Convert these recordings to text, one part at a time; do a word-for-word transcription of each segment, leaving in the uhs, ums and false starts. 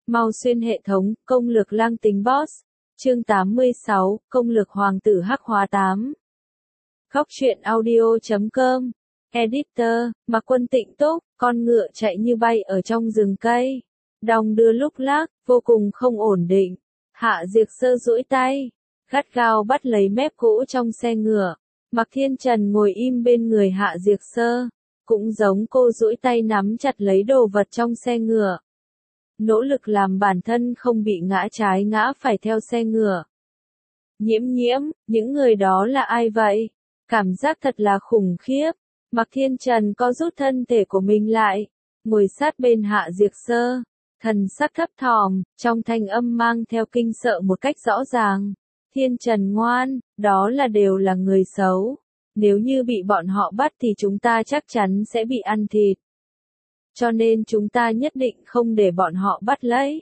Mau xuyên hệ thống, công lược lang tính boss. Chương tám mươi sáu, công lược hoàng tử hắc hóa tám. Góc truyện audio chấm com. Editor, Mạc Quân Tịnh Túc, con ngựa chạy như bay ở trong rừng cây. Đong đưa lúc lắc, vô cùng không ổn định. Hạ Diệc Sơ duỗi tay, gắt gao bắt lấy mép cũ trong xe ngựa. Mạc Thiên Trần ngồi im bên người Hạ Diệc Sơ, cũng giống cô duỗi tay nắm chặt lấy đồ vật trong xe ngựa. Nỗ lực làm bản thân không bị ngã trái ngã phải theo xe ngựa. Nhiễm nhiễm, những người đó là ai vậy? Cảm giác thật là khủng khiếp. Mạc Thiên Trần co rút thân thể của mình lại, ngồi sát bên Hạ Diệc Sơ, thần sắc thấp thỏm, trong thanh âm mang theo kinh sợ một cách rõ ràng. Thiên Trần ngoan, đó là đều là người xấu. Nếu như bị bọn họ bắt thì chúng ta chắc chắn sẽ bị ăn thịt. Cho nên chúng ta nhất định không để bọn họ bắt lấy.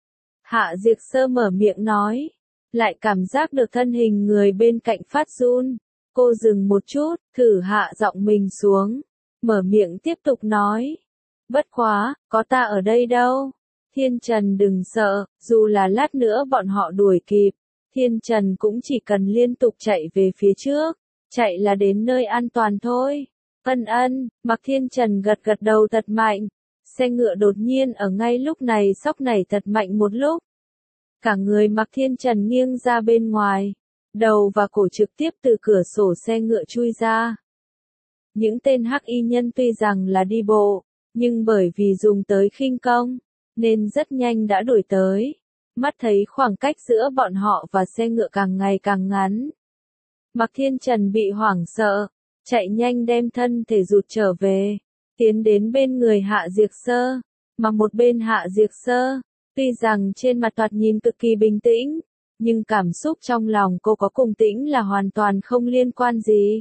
Hạ Diệc Sơ mở miệng nói, lại cảm giác được thân hình người bên cạnh phát run. Cô dừng một chút, thử hạ giọng mình xuống, mở miệng tiếp tục nói. Bất quá, có ta ở đây đâu. Thiên Trần đừng sợ, dù là lát nữa bọn họ đuổi kịp. Thiên Trần cũng chỉ cần liên tục chạy về phía trước, chạy là đến nơi an toàn thôi. Ân ân, Mạc Thiên Trần gật gật đầu thật mạnh. Xe ngựa đột nhiên ở ngay lúc này sóc nảy thật mạnh một lúc. Cả người Mạc Thiên Trần nghiêng ra bên ngoài, đầu và cổ trực tiếp từ cửa sổ xe ngựa chui ra. Những tên hắc y nhân tuy rằng là đi bộ, nhưng bởi vì dùng tới khinh công, nên rất nhanh đã đuổi tới. Mắt thấy khoảng cách giữa bọn họ và xe ngựa càng ngày càng ngắn. Mạc Thiên Trần bị hoảng sợ, chạy nhanh đem thân thể rụt trở về, tiến đến bên người Hạ Diệc Sơ, mà một bên Hạ Diệc Sơ, tuy rằng trên mặt thoạt nhìn cực kỳ bình tĩnh, nhưng cảm xúc trong lòng cô có cùng tĩnh là hoàn toàn không liên quan gì.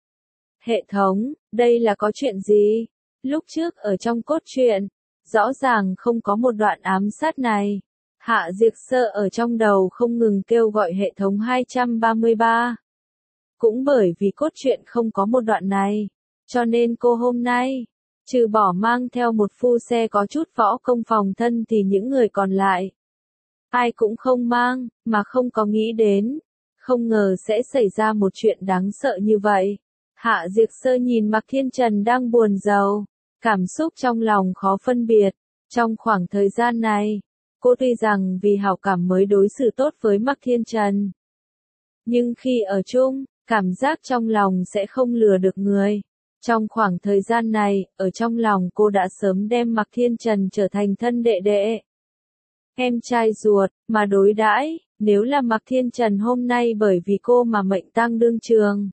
Hệ thống, đây là có chuyện gì? Lúc trước ở trong cốt truyện, rõ ràng không có một đoạn ám sát này. Hạ Diệc Sơ ở trong đầu không ngừng kêu gọi hệ thống hai trăm ba mươi ba. Cũng bởi vì cốt truyện không có một đoạn này, cho nên cô hôm nay, trừ bỏ mang theo một phu xe có chút võ công phòng thân thì những người còn lại, ai cũng không mang, mà không có nghĩ đến, không ngờ sẽ xảy ra một chuyện đáng sợ như vậy. Hạ Diệc Sơ nhìn Mạc Thiên Trần đang buồn rầu, cảm xúc trong lòng khó phân biệt. Trong khoảng thời gian này, cô tuy rằng vì hảo cảm mới đối xử tốt với Mạc Thiên Trần, nhưng khi ở chung, cảm giác trong lòng sẽ không lừa được người. Trong khoảng thời gian này, ở trong lòng cô đã sớm đem Mạc Thiên Trần trở thành thân đệ đệ, em trai ruột, mà đối đãi. Nếu là Mạc Thiên Trần hôm nay bởi vì cô mà mệnh tang đương trường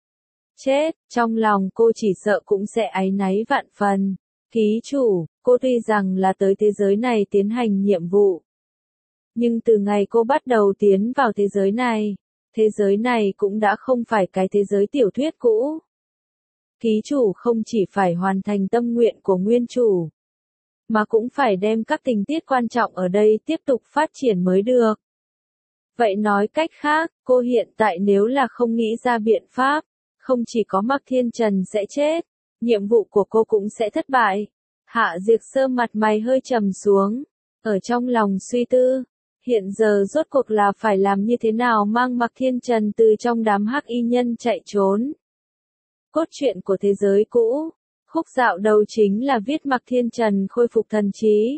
chết, trong lòng cô chỉ sợ cũng sẽ áy náy vạn phần. Ký chủ, cô tuy rằng là tới thế giới này tiến hành nhiệm vụ, nhưng từ ngày cô bắt đầu tiến vào thế giới này, thế giới này cũng đã không phải cái thế giới tiểu thuyết cũ. Ký chủ không chỉ phải hoàn thành tâm nguyện của nguyên chủ, mà cũng phải đem các tình tiết quan trọng ở đây tiếp tục phát triển mới được. Vậy nói cách khác, cô hiện tại nếu là không nghĩ ra biện pháp, không chỉ có Mạc Thiên Trần sẽ chết, nhiệm vụ của cô cũng sẽ thất bại. Hạ Diệc Sơ mặt mày hơi trầm xuống, ở trong lòng suy tư, hiện giờ rốt cuộc là phải làm như thế nào mang Mạc Thiên Trần từ trong đám hắc y nhân chạy trốn. Cốt truyện của thế giới cũ, khúc dạo đầu chính là viết Mạc Thiên Trần khôi phục thần trí.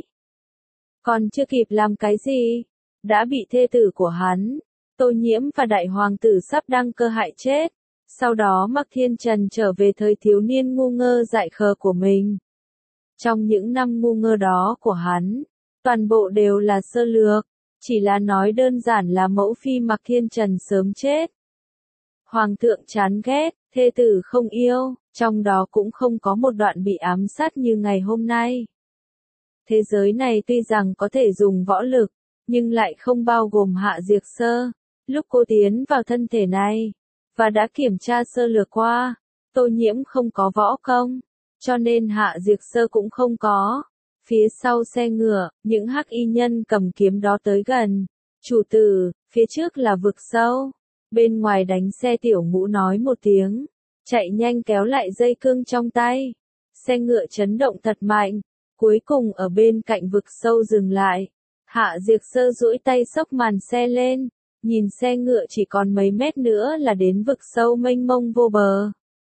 Còn chưa kịp làm cái gì, đã bị thê tử của hắn, Tô Nhiễm và đại hoàng tử sắp đăng cơ hại chết. Sau đó Mạc Thiên Trần trở về thời thiếu niên ngu ngơ dại khờ của mình. Trong những năm ngu ngơ đó của hắn, toàn bộ đều là sơ lược, chỉ là nói đơn giản là mẫu phi Mạc Thiên Trần sớm chết. Hoàng thượng chán ghét, thê tử không yêu, trong đó cũng không có một đoạn bị ám sát như ngày hôm nay. Thế giới này tuy rằng có thể dùng võ lực, nhưng lại không bao gồm Hạ Diệc Sơ. Lúc cô tiến vào thân thể này, và đã kiểm tra sơ lược qua, Tô Nhiễm không có võ công, cho nên Hạ Diệc Sơ cũng không có. Phía sau xe ngựa, những hắc y nhân cầm kiếm đó tới gần. Chủ tử, phía trước là vực sâu. Bên ngoài đánh xe tiểu ngũ nói một tiếng, chạy nhanh kéo lại dây cương trong tay. Xe ngựa chấn động thật mạnh, cuối cùng ở bên cạnh vực sâu dừng lại. Hạ Diệt Sơ duỗi tay xốc màn xe lên, nhìn xe ngựa chỉ còn mấy mét nữa là đến vực sâu mênh mông vô bờ.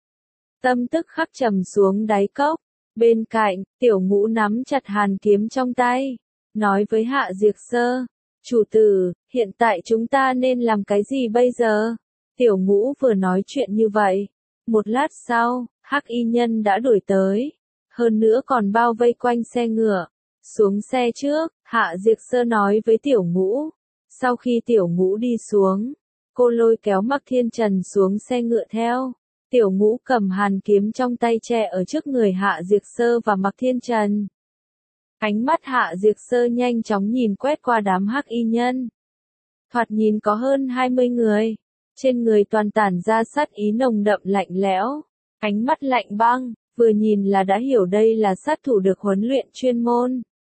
Tâm tức khắc trầm xuống đáy cốc, bên cạnh, Tiểu Ngũ nắm chặt hàn kiếm trong tay, nói với Hạ Diệt Sơ, chủ tử, hiện tại chúng ta nên làm cái gì bây giờ? Tiểu Ngũ vừa nói chuyện như vậy, một lát sau, Hắc Y Nhân đã đuổi tới, hơn nữa còn bao vây quanh xe ngựa. Xuống xe trước, Hạ Diệt Sơ nói với Tiểu Ngũ. Sau khi Tiểu Ngũ đi xuống, cô lôi kéo Mạc Thiên Trần xuống xe ngựa theo. Tiểu Ngũ cầm hàn kiếm trong tay che ở trước người Hạ Diệt Sơ và Mạc Thiên Trần. Ánh mắt Hạ Diệt Sơ nhanh chóng nhìn quét qua đám Hắc Y Nhân. Thoạt nhìn có hơn hai mươi người, trên người toàn tản ra sát ý nồng đậm lạnh lẽo, ánh mắt lạnh băng, vừa nhìn là đã hiểu đây là sát thủ được huấn luyện chuyên môn.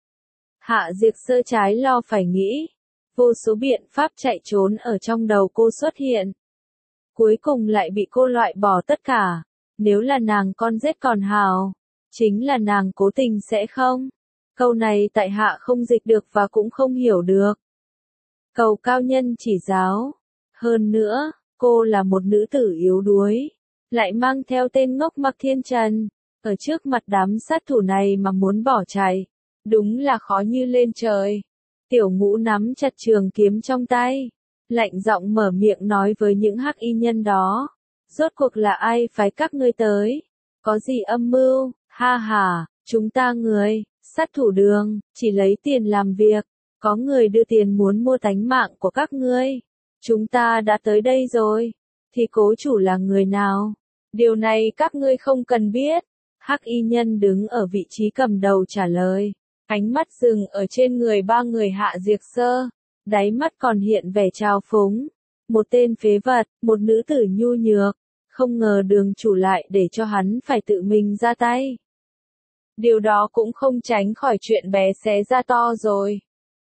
Hạ Diệt Sơ trái lo phải nghĩ, vô số biện pháp chạy trốn ở trong đầu cô xuất hiện. Cuối cùng lại bị cô loại bỏ tất cả, nếu là nàng con rết còn hào, chính là nàng cố tình sẽ không. Câu này tại hạ không dịch được và cũng không hiểu được. Cầu cao nhân chỉ giáo. Hơn nữa, cô là một nữ tử yếu đuối, lại mang theo tên ngốc Mạc Thiên Trần, ở trước mặt đám sát thủ này mà muốn bỏ chạy, đúng là khó như lên trời. Tiểu Ngũ nắm chặt trường kiếm trong tay, lạnh giọng mở miệng nói với những Hắc Y Nhân đó, rốt cuộc là ai phái các ngươi tới? Có gì âm mưu? Ha ha, chúng ta người, sát thủ đường, chỉ lấy tiền làm việc, có người đưa tiền muốn mua tánh mạng của các ngươi. Chúng ta đã tới đây rồi, thì cố chủ là người nào? Điều này các ngươi không cần biết. Hắc Y Nhân đứng ở vị trí cầm đầu trả lời, ánh mắt dừng ở trên người ba người Hạ Diệt Sơ, đáy mắt còn hiện vẻ trào phúng. Một tên phế vật, một nữ tử nhu nhược, không ngờ đường chủ lại để cho hắn phải tự mình ra tay. Điều đó cũng không tránh khỏi chuyện bé xé ra to rồi.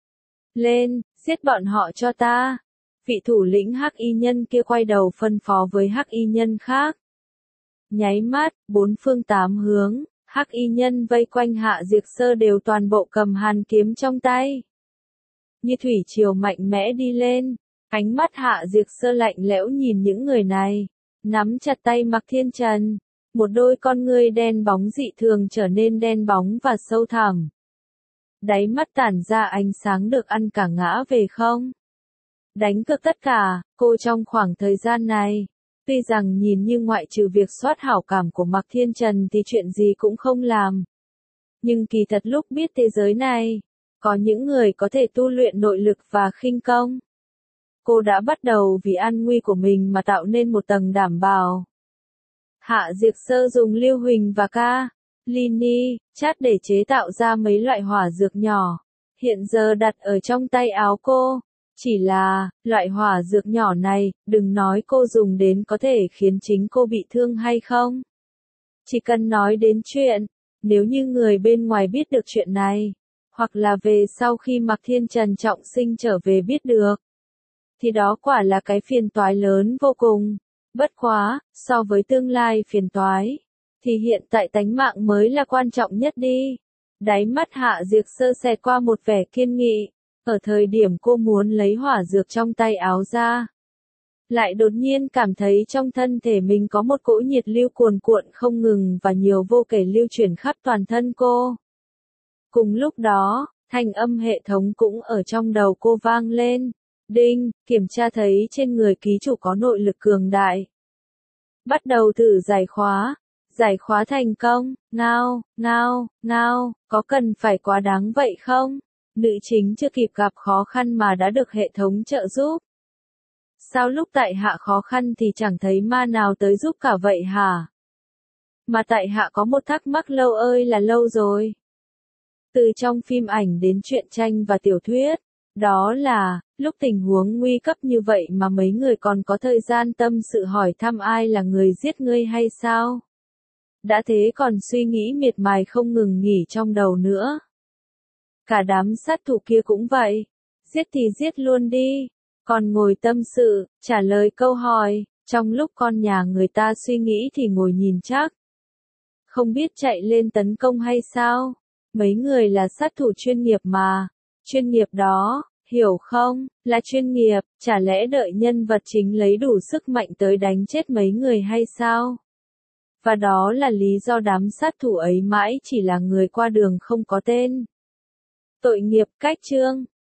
Lên, giết bọn họ cho ta. Vị thủ lĩnh Hắc Y Nhân kia quay đầu phân phó với Hắc Y Nhân khác. Nháy mắt, bốn phương tám hướng, Hắc Y Nhân vây quanh Hạ Diệt Sơ đều toàn bộ cầm hàn kiếm trong tay. Như thủy triều mạnh mẽ đi lên, ánh mắt Hạ Diệt Sơ lạnh lẽo nhìn những người này, nắm chặt tay Mạc Thiên Trần, một đôi con ngươi đen bóng dị thường trở nên đen bóng và sâu thẳm. Đáy mắt tản ra ánh sáng được ăn cả ngã về không. Đánh cược tất cả, cô trong khoảng thời gian này, tuy rằng nhìn như ngoại trừ việc soát hảo cảm của Mạc Thiên Trần thì chuyện gì cũng không làm. Nhưng kỳ thật lúc biết thế giới này, có những người có thể tu luyện nội lực và khinh công. Cô đã bắt đầu vì an nguy của mình mà tạo nên một tầng đảm bảo. Hạ Diệt Sơ dùng Lưu Huỳnh và Ca, Lini, chát để chế tạo ra mấy loại hỏa dược nhỏ, hiện giờ đặt ở trong tay áo cô. Chỉ là, loại hỏa dược nhỏ này, đừng nói cô dùng đến có thể khiến chính cô bị thương hay không. Chỉ cần nói đến chuyện, nếu như người bên ngoài biết được chuyện này, hoặc là về sau khi Mạc Thiên Trần trọng sinh trở về biết được, thì đó quả là cái phiền toái lớn vô cùng. Bất quá, so với tương lai phiền toái, thì hiện tại tánh mạng mới là quan trọng nhất đi. Đáy mắt Hạ Diệt Sơ xẹt qua một vẻ kiên nghị. Ở thời điểm cô muốn lấy hỏa dược trong tay áo ra, lại đột nhiên cảm thấy trong thân thể mình có một cỗ nhiệt lưu cuồn cuộn không ngừng và nhiều vô kể lưu chuyển khắp toàn thân cô. Cùng lúc đó, thanh âm hệ thống cũng ở trong đầu cô vang lên. Đinh, kiểm tra thấy trên người ký chủ có nội lực cường đại. Bắt đầu thử giải khóa. Giải khóa thành công, ngao, ngao, ngao, có cần phải quá đáng vậy không? Nữ chính chưa kịp gặp khó khăn mà đã được hệ thống trợ giúp. Sao lúc tại hạ khó khăn thì chẳng thấy ma nào tới giúp cả vậy hả? Mà tại hạ có một thắc mắc lâu ơi là lâu rồi. Từ trong phim ảnh đến truyện tranh và tiểu thuyết, đó là, lúc tình huống nguy cấp như vậy mà mấy người còn có thời gian tâm sự hỏi thăm ai là người giết ngươi hay sao? Đã thế còn suy nghĩ miệt mài không ngừng nghỉ trong đầu nữa. Cả đám sát thủ kia cũng vậy, giết thì giết luôn đi, còn ngồi tâm sự, trả lời câu hỏi, trong lúc con nhà người ta suy nghĩ thì ngồi nhìn chắc. Không biết chạy lên tấn công hay sao? Mấy người là sát thủ chuyên nghiệp mà, Chuyên nghiệp đó, hiểu không, là chuyên nghiệp, chả lẽ đợi nhân vật chính lấy đủ sức mạnh tới đánh chết mấy người hay sao? Và đó là lý do đám sát thủ ấy mãi chỉ là người qua đường không có tên. Tội nghiệp cách chương.